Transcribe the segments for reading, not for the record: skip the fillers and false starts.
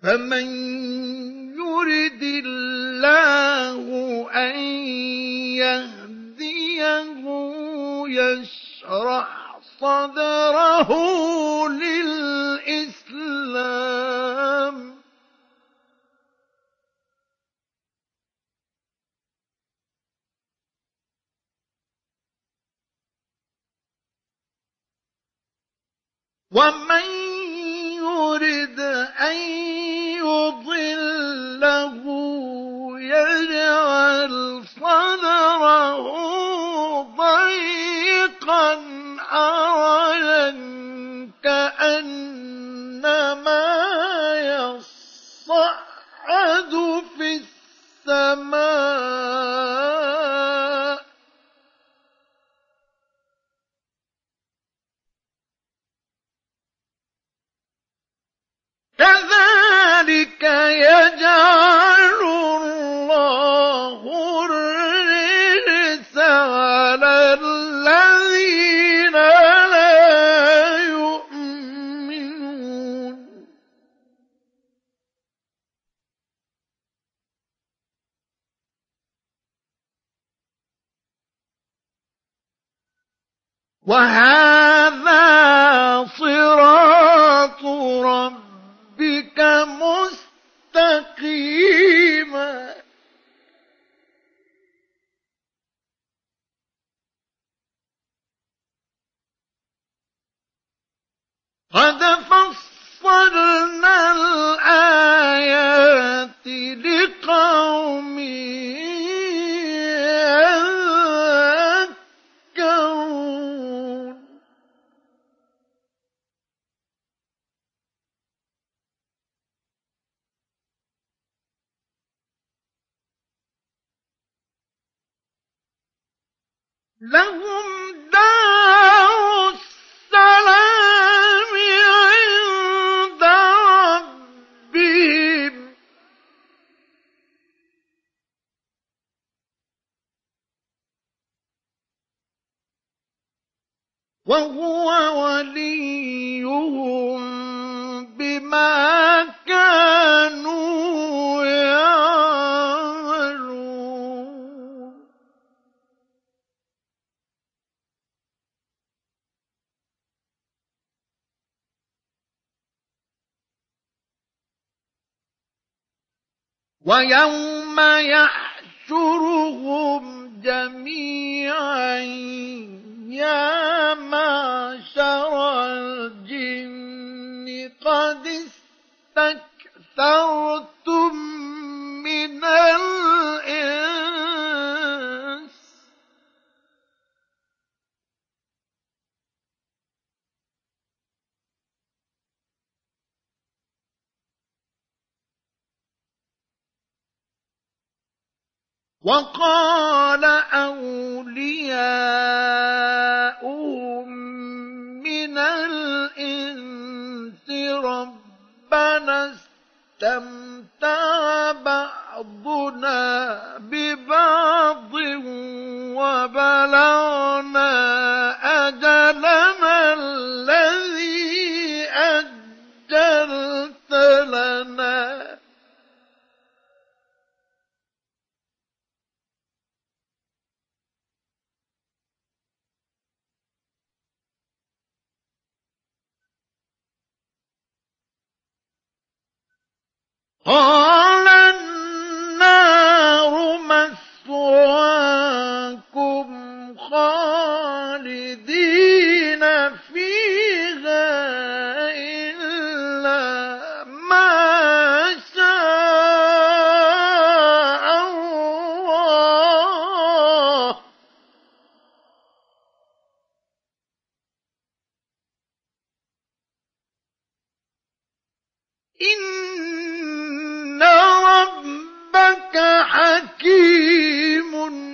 فمن يرد الله أن يهديه يشرح صدره للإسلام ومن يرد أن يضله يجعل صدره ضيقا حرجا كأنما يصعد في السماء كذلك يجعل الله الرجس على الذين لا يؤمنون وهذا صراط ربك مستقيما قد فصلنا الآيات لقوم يذكرون لهم دار السلام عند ربهم وهو وليهم بما كانوا يعملون ويوم يحشرهم جميعا يا معشر الجن قد استكثرتم من الإنس وقال أولياؤهم من الإنس ربنا استمتع بعضنا ببعض وبلغنا أجلنا الذي أجلت لنا قال النار مثواكم خالدين فيها إلا ما شاء الله إن ربك حكيم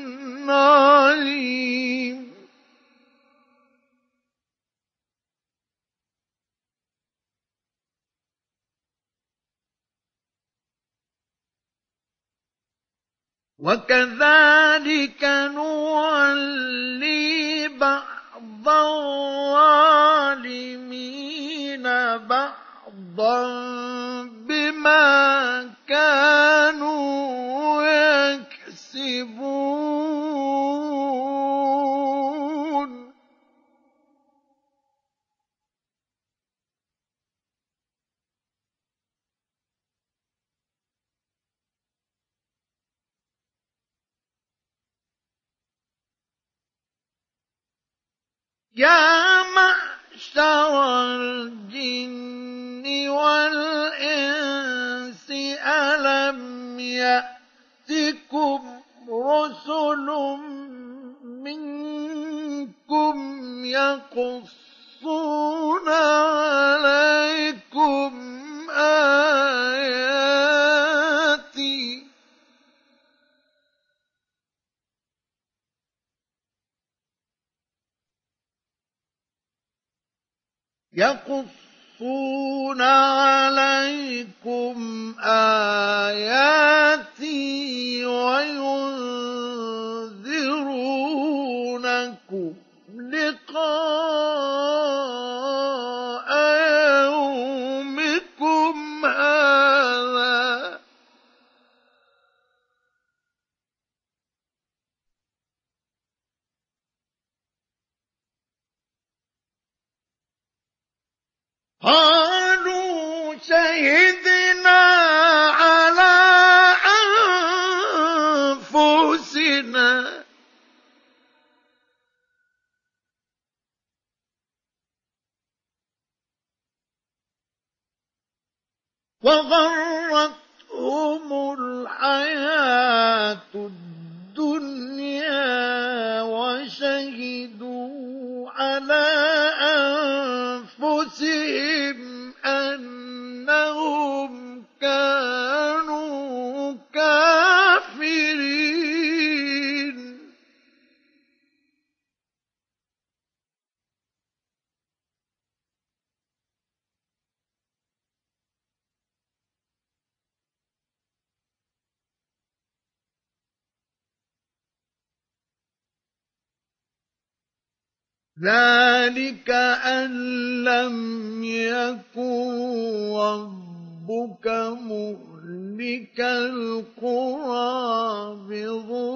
عليم وكذلك نولي بعض الظالمين بعضا بما بما كانوا يكسبون يا معشر الجن والإنس ألم يأتكم رسل منكم يقصون عليكم آياتي يقصون عليكم آياتي وينذرونكم لقاء يومكم هذا قالوا شهدنا على أنفسنا وغرتهم الحياة الدنيا وشهدوا على أنفسهم أنهم كانوا كافرين ذلك أن لم يكن ربك مهلك القرى بظلم